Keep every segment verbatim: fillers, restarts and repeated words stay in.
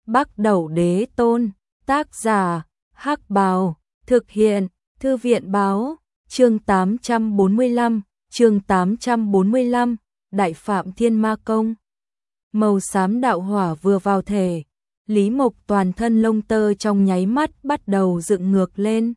Bắc Đẩu Đế Tôn, tác giả, Hắc Bào, thực hiện, Thư viện báo, chương tám trăm bốn mươi lăm, chương tám trăm bốn mươi lăm, Đại Phạm Thiên Ma Công. Màu xám đạo hỏa vừa vào thể, Lý Mộc toàn thân lông tơ trong nháy mắt bắt đầu dựng ngược lên.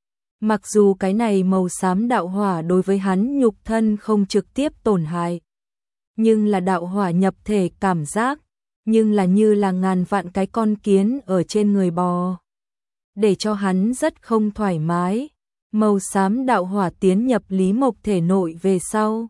Mặc dù cái này màu xám đạo hỏa đối với hắn nhục thân không trực tiếp tổn hại, nhưng là đạo hỏa nhập thể cảm giác, nhưng là như là ngàn vạn cái con kiến ở trên người bò, để cho hắn rất không thoải mái. Màu xám đạo hỏa tiến nhập Lý Mộc thể nội về sau,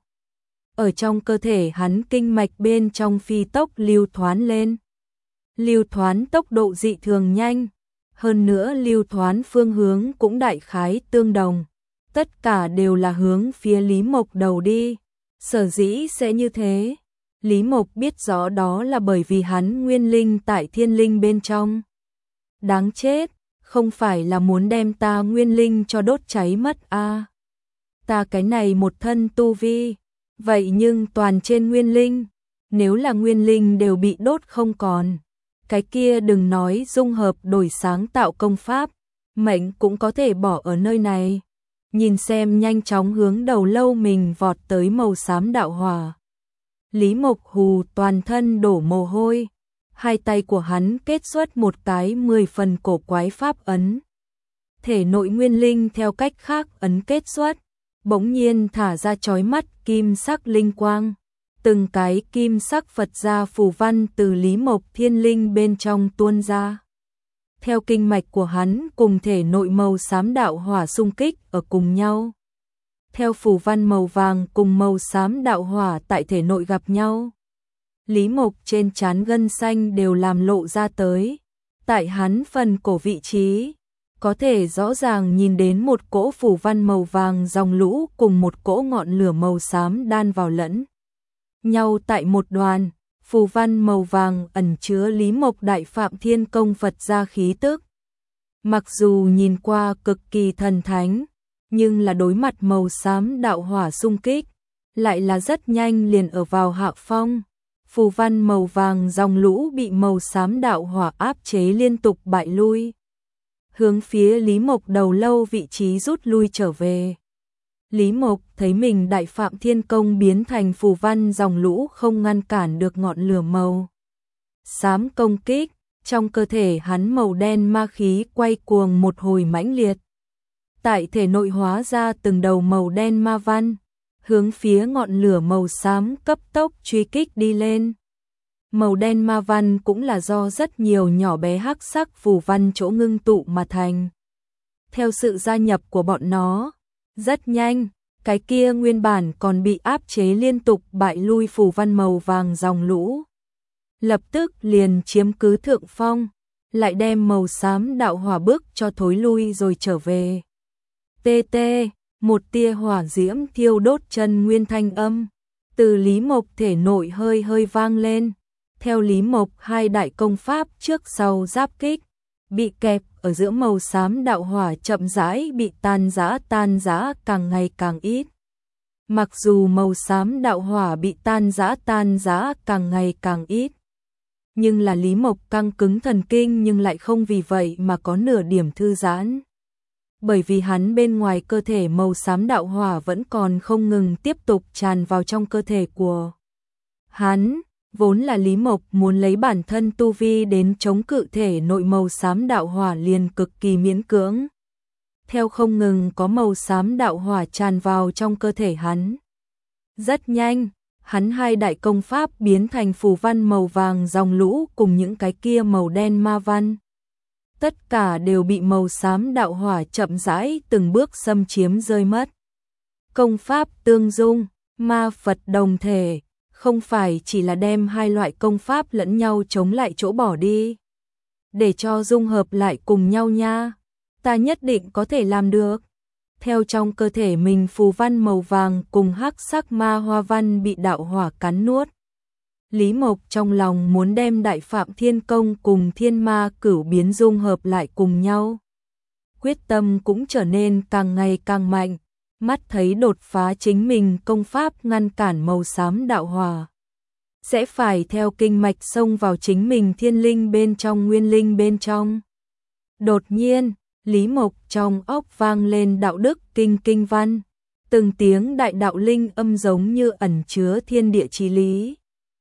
ở trong cơ thể hắn kinh mạch bên trong phi tốc lưu thoán lên. Lưu thoán tốc độ dị thường nhanh, hơn nữa lưu thoán phương hướng cũng đại khái tương đồng, tất cả đều là hướng phía Lý Mộc đầu đi. Sở dĩ sẽ như thế, Lý Mộc biết rõ đó là bởi vì hắn nguyên linh tại thiên linh bên trong. Đáng chết, không phải là muốn đem ta nguyên linh cho đốt cháy mất a? À? Ta cái này một thân tu vi, vậy nhưng toàn trên nguyên linh, nếu là nguyên linh đều bị đốt không còn, cái kia đừng nói dung hợp đổi sáng tạo công pháp, mệnh cũng có thể bỏ ở nơi này. Nhìn xem nhanh chóng hướng đầu lâu mình vọt tới màu xám đạo hỏa, Lý Mộc hù toàn thân đổ mồ hôi, hai tay của hắn kết xuất một cái mười phần cổ quái pháp ấn. Thể nội nguyên linh theo cách khác ấn kết xuất, bỗng nhiên thả ra chói mắt kim sắc linh quang. Từng cái kim sắc Phật gia phù văn từ Lý Mộc thiên linh bên trong tuôn ra. Theo kinh mạch của hắn cùng thể nội màu xám đạo hỏa xung kích ở cùng nhau. Theo phù văn màu vàng cùng màu xám đạo hỏa tại thể nội gặp nhau, Lý Mộc trên trán gân xanh đều làm lộ ra tới. Tại hắn phần cổ vị trí, có thể rõ ràng nhìn đến một cỗ phù văn màu vàng dòng lũ cùng một cỗ ngọn lửa màu xám đan vào lẫn nhau tại một đoàn. Phù văn màu vàng ẩn chứa Lý Mộc Đại Phạm Thiên Công Phật gia khí tức. Mặc dù nhìn qua cực kỳ thần thánh, nhưng là đối mặt màu xám đạo hỏa xung kích, lại là rất nhanh liền ở vào hạ phong. Phù văn màu vàng dòng lũ bị màu xám đạo hỏa áp chế liên tục bại lui, hướng phía Lý Mộc đầu lâu vị trí rút lui trở về. Lý Mộc thấy mình Đại Phạm Thiên Công biến thành phù văn dòng lũ không ngăn cản được ngọn lửa màu xám công kích, trong cơ thể hắn màu đen ma khí quay cuồng một hồi mãnh liệt. Tại thể nội hóa ra từng đầu màu đen ma văn, hướng phía ngọn lửa màu xám cấp tốc truy kích đi lên. Màu đen ma văn cũng là do rất nhiều nhỏ bé hắc sắc phù văn chỗ ngưng tụ mà thành. Theo sự gia nhập của bọn nó, rất nhanh, cái kia nguyên bản còn bị áp chế liên tục bại lui phù văn màu vàng dòng lũ, lập tức liền chiếm cứ thượng phong, lại đem màu xám đạo hỏa bước cho thối lui rồi trở về. Tê tê, một tia hỏa diễm thiêu đốt chân nguyên thanh âm, từ Lý Mộc thể nội hơi hơi vang lên. Theo Lý Mộc hai đại công pháp trước sau giáp kích, bị kẹp ở giữa màu xám đạo hỏa chậm rãi bị tan rã tan rã càng ngày càng ít. Mặc dù màu xám đạo hỏa bị tan rã tan rã càng ngày càng ít, nhưng là Lý Mộc căng cứng thần kinh nhưng lại không vì vậy mà có nửa điểm thư giãn. Bởi vì hắn bên ngoài cơ thể màu xám đạo hỏa vẫn còn không ngừng tiếp tục tràn vào trong cơ thể của hắn. Vốn là Lý Mộc muốn lấy bản thân tu vi đến chống cự thể nội màu xám đạo hỏa liền cực kỳ miễn cưỡng. Theo không ngừng có màu xám đạo hỏa tràn vào trong cơ thể hắn. Rất nhanh, hắn hai đại công pháp biến thành phù văn màu vàng dòng lũ cùng những cái kia màu đen ma văn. Tất cả đều bị màu xám đạo hỏa chậm rãi từng bước xâm chiếm rơi mất. Công pháp tương dung, ma Phật đồng thể, không phải chỉ là đem hai loại công pháp lẫn nhau chống lại chỗ bỏ đi, để cho dung hợp lại cùng nhau nha. Ta nhất định có thể làm được. Theo trong cơ thể mình phù văn màu vàng cùng hắc sắc ma hoa văn bị đạo hỏa cắn nuốt, Lý Mộc trong lòng muốn đem Đại Phạm Thiên Công cùng Thiên Ma Cửu biến dung hợp lại cùng nhau. Quyết tâm cũng trở nên càng ngày càng mạnh, mắt thấy đột phá chính mình công pháp ngăn cản màu xám đạo hỏa. sẽ phải theo kinh mạch xông vào chính mình thiên linh bên trong nguyên linh bên trong. Đột nhiên, Lý Mộc trong óc vang lên đạo đức kinh kinh văn, từng tiếng đại đạo linh âm giống như ẩn chứa thiên địa chí lý.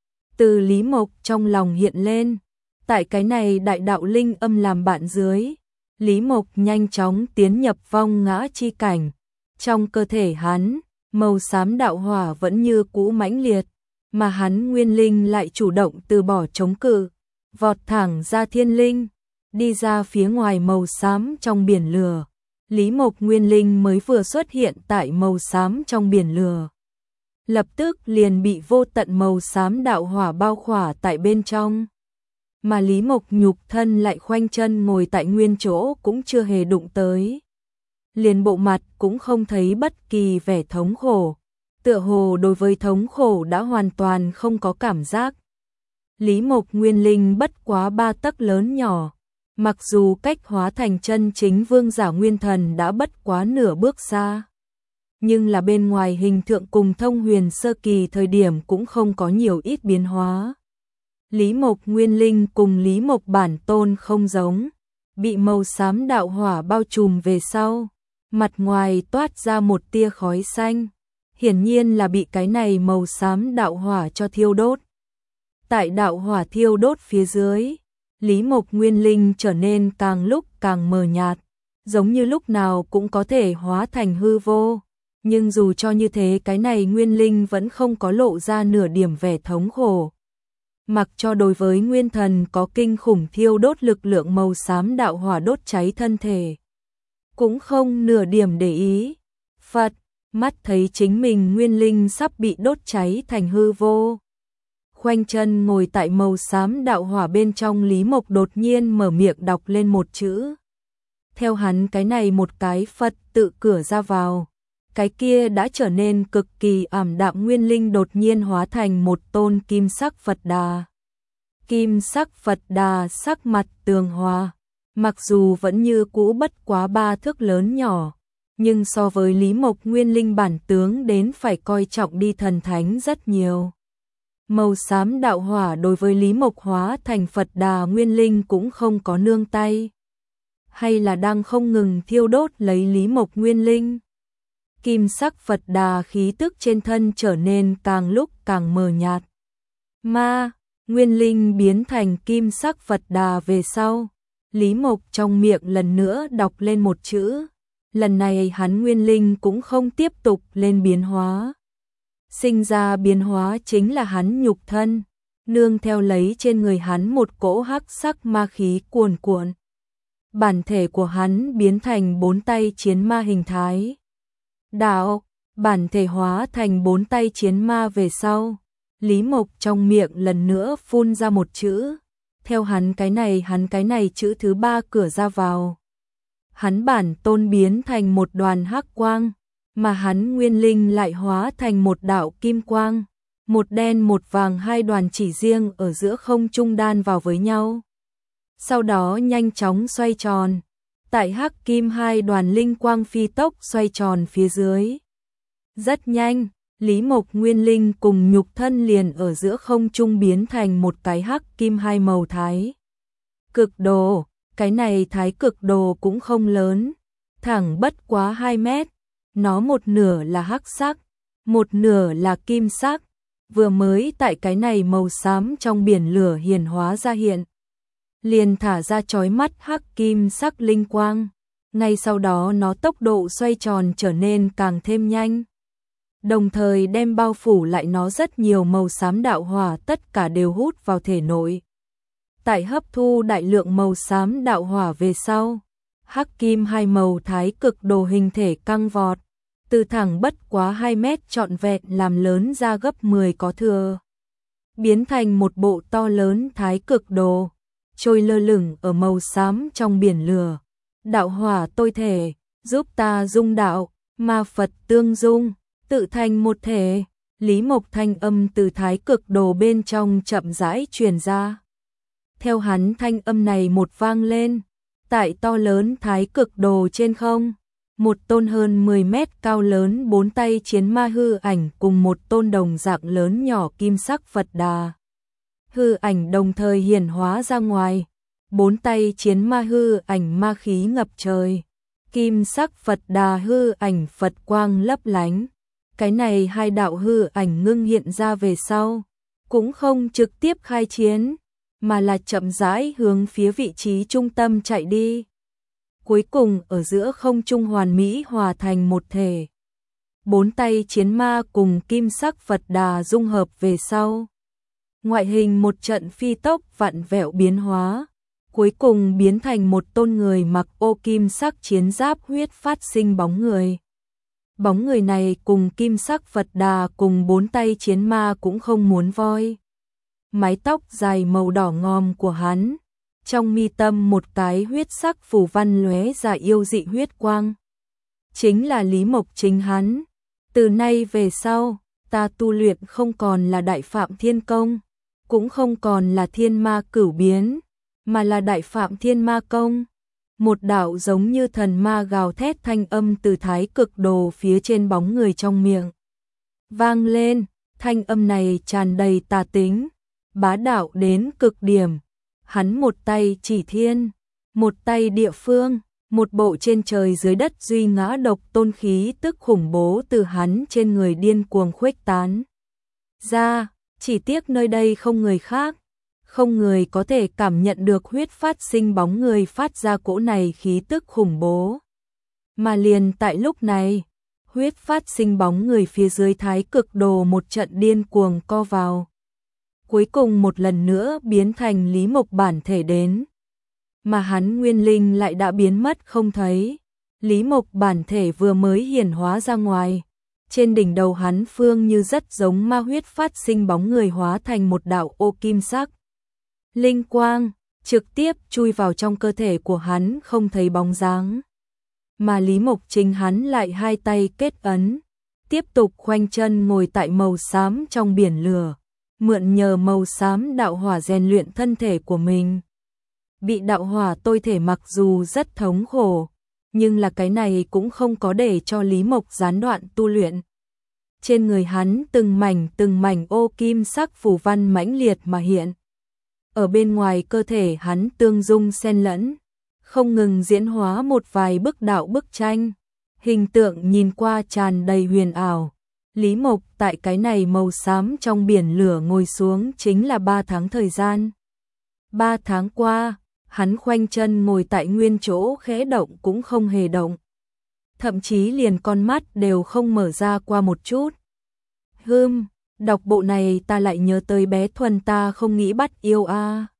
Từ Lý Mộc trong lòng hiện lên, tại cái này đại đạo linh âm làm bạn dưới, Lý Mộc nhanh chóng tiến nhập vong ngã chi cảnh. Trong cơ thể hắn, màu xám đạo hỏa vẫn như cũ mãnh liệt, mà hắn nguyên linh lại chủ động từ bỏ chống cự, vọt thẳng ra thiên linh, đi ra phía ngoài màu xám trong biển lửa. Lý Mộc nguyên linh mới vừa xuất hiện tại màu xám trong biển lửa, lập tức liền bị vô tận màu xám đạo hỏa bao khỏa tại bên trong. Mà Lý Mộc nhục thân lại khoanh chân ngồi tại nguyên chỗ cũng chưa hề đụng tới. Liền bộ mặt cũng không thấy bất kỳ vẻ thống khổ, tựa hồ đối với thống khổ đã hoàn toàn không có cảm giác. Lý Mộc nguyên linh bất quá ba tấc lớn nhỏ, mặc dù cách hóa thành chân chính vương giả nguyên thần đã bất quá nửa bước xa, nhưng là bên ngoài hình tượng cùng thông huyền sơ kỳ thời điểm cũng không có nhiều ít biến hóa. Lý Mộc nguyên linh cùng Lý Mộc bản tôn không giống, bị màu xám đạo hỏa bao trùm về sau, mặt ngoài toát ra một tia khói xanh, hiển nhiên là bị cái này màu xám đạo hỏa cho thiêu đốt. Tại đạo hỏa thiêu đốt phía dưới, Lý Mộc nguyên linh trở nên càng lúc càng mờ nhạt, giống như lúc nào cũng có thể hóa thành hư vô, nhưng dù cho như thế cái này nguyên linh vẫn không có lộ ra nửa điểm vẻ thống khổ. Mặc cho đối với nguyên thần có kinh khủng thiêu đốt lực lượng màu xám đạo hỏa đốt cháy thân thể, cũng không nửa điểm để ý. Phật, mắt thấy chính mình nguyên linh sắp bị đốt cháy thành hư vô. Khoanh chân ngồi tại màu xám đạo hỏa bên trong, Lý Mộc đột nhiên mở miệng đọc lên một chữ. Theo hắn cái này một cái Phật tự cửa ra vào, cái kia đã trở nên cực kỳ ảm đạm nguyên linh đột nhiên hóa thành một tôn kim sắc Phật Đà. Kim sắc Phật Đà sắc mặt tường hòa, mặc dù vẫn như cũ bất quá ba thước lớn nhỏ, nhưng so với Lý Mộc nguyên linh bản tướng đến phải coi trọng đi thần thánh rất nhiều. Màu xám đạo hỏa đối với Lý Mộc hóa thành Phật Đà nguyên linh cũng không có nương tay, hay là đang không ngừng thiêu đốt lấy Lý Mộc nguyên linh. Kim sắc Phật Đà khí tức trên thân trở nên càng lúc càng mờ nhạt. Ma, nguyên linh biến thành kim sắc Phật Đà về sau, Lý Mộc trong miệng lần nữa đọc lên một chữ. Lần này hắn nguyên linh cũng không tiếp tục lên biến hóa. Sinh ra biến hóa chính là hắn nhục thân, nương theo lấy trên người hắn một cỗ hắc sắc ma khí cuồn cuộn. Bản thể của hắn biến thành bốn tay chiến ma hình thái. Đạo, bản thể hóa thành bốn tay chiến ma về sau, Lý Mộc trong miệng lần nữa phun ra một chữ. Theo hắn cái này hắn cái này chữ thứ ba cửa ra vào, hắn bản tôn biến thành một đoàn hắc quang, mà hắn nguyên linh lại hóa thành một đạo kim quang, một đen một vàng hai đoàn chỉ riêng ở giữa không trung đan vào với nhau. Sau đó nhanh chóng xoay tròn, tại hắc kim hai đoàn linh quang phi tốc xoay tròn phía dưới. Rất nhanh, Lý Mộc nguyên linh cùng nhục thân liền ở giữa không trung biến thành một cái hắc kim hai màu thái cực đồ. Cái này thái cực đồ cũng không lớn, thẳng bất quá hai mét, nó một nửa là hắc sắc, một nửa là kim sắc, vừa mới tại cái này màu xám trong biển lửa hiển hóa ra hiện, liền thả ra chói mắt hắc kim sắc linh quang, ngay sau đó nó tốc độ xoay tròn trở nên càng thêm nhanh, đồng thời đem bao phủ lại nó rất nhiều màu xám đạo hỏa tất cả đều hút vào thể nội. Tại hấp thu đại lượng màu xám đạo hỏa về sau, hắc kim hai màu thái cực đồ hình thể căng vọt, từ thẳng bất quá hai mét trọn vẹn làm lớn ra gấp mười có thừa, biến thành một bộ to lớn thái cực đồ, trôi lơ lửng ở màu xám trong biển lửa. Đạo hỏa tôi thể, giúp ta dung đạo, ma Phật tương dung, tự thành một thể. Lý Mộc thanh âm từ thái cực đồ bên trong chậm rãi truyền ra. Theo hắn thanh âm này một vang lên, tại to lớn thái cực đồ trên không, một tôn hơn mười mét cao lớn bốn tay chiến ma hư ảnh cùng một tôn đồng dạng lớn nhỏ kim sắc Phật Đà. hư ảnh đồng thời hiển hóa ra ngoài. Bốn tay chiến ma hư ảnh ma khí ngập trời. Kim sắc Phật Đà hư ảnh Phật quang lấp lánh. Cái này hai đạo hư ảnh ngưng hiện ra về sau, cũng không trực tiếp khai chiến, mà là chậm rãi hướng phía vị trí trung tâm chạy đi. Cuối cùng ở giữa không trung hoàn mỹ hòa thành một thể. Bốn tay chiến ma cùng kim sắc Phật Đà dung hợp về sau. Ngoại hình một trận phi tốc vặn vẹo biến hóa, cuối cùng biến thành một tôn người mặc ô kim sắc chiến giáp huyết phát sinh bóng người. Bóng người này cùng kim sắc Phật Đà cùng bốn tay chiến ma cũng không muốn voi. Mái tóc dài màu đỏ ngòm của hắn, trong mi tâm một cái huyết sắc phù văn lóe ra yêu dị huyết quang. Chính là Lý Mộc chính hắn. Từ nay về sau, ta tu luyện không còn là Đại Phạm Thiên Công, cũng không còn là Thiên Ma Cửu Biến, mà là Đại Phạm Thiên Ma Công. Một đạo giống như thần ma gào thét thanh âm từ thái cực đồ phía trên bóng người trong miệng vang lên, thanh âm này tràn đầy tà tính, bá đạo đến cực điểm. Hắn một tay chỉ thiên, một tay địa phương, một bộ trên trời dưới đất duy ngã độc tôn khí tức khủng bố từ hắn trên người điên cuồng khuếch tán ra, chỉ tiếc nơi đây không người khác. Không người có thể cảm nhận được huyết phát sinh bóng người phát ra cỗ này khí tức khủng bố. Mà liền tại lúc này, huyết phát sinh bóng người phía dưới thái cực đồ một trận điên cuồng co vào. Cuối cùng một lần nữa biến thành Lý Mộc bản thể đến. Mà hắn nguyên linh lại đã biến mất không thấy. Lý Mộc bản thể vừa mới hiển hóa ra ngoài. Trên đỉnh đầu hắn phương như rất giống ma huyết phát sinh bóng người hóa thành một đạo ô kim sắc. Linh quang, trực tiếp chui vào trong cơ thể của hắn không thấy bóng dáng. Mà Lý Mộc chính hắn lại hai tay kết ấn, tiếp tục khoanh chân ngồi tại màu xám trong biển lửa, mượn nhờ màu xám đạo hỏa rèn luyện thân thể của mình. Bị đạo hỏa tôi thể mặc dù rất thống khổ, nhưng là cái này cũng không có để cho Lý Mộc gián đoạn tu luyện. Trên người hắn từng mảnh từng mảnh ô kim sắc phù văn mãnh liệt mà hiện. Ở bên ngoài cơ thể hắn tương dung xen lẫn, không ngừng diễn hóa một vài bức đạo bức tranh, hình tượng nhìn qua tràn đầy huyền ảo. Lý Mộc tại cái này màu xám trong biển lửa ngồi xuống chính là ba tháng thời gian. Ba tháng qua, hắn khoanh chân ngồi tại nguyên chỗ khẽ động cũng không hề động. Thậm chí liền con mắt đều không mở ra qua một chút. Hừm, đọc bộ này ta lại nhớ tới bé Thuần ta không nghĩ bắt yêu a.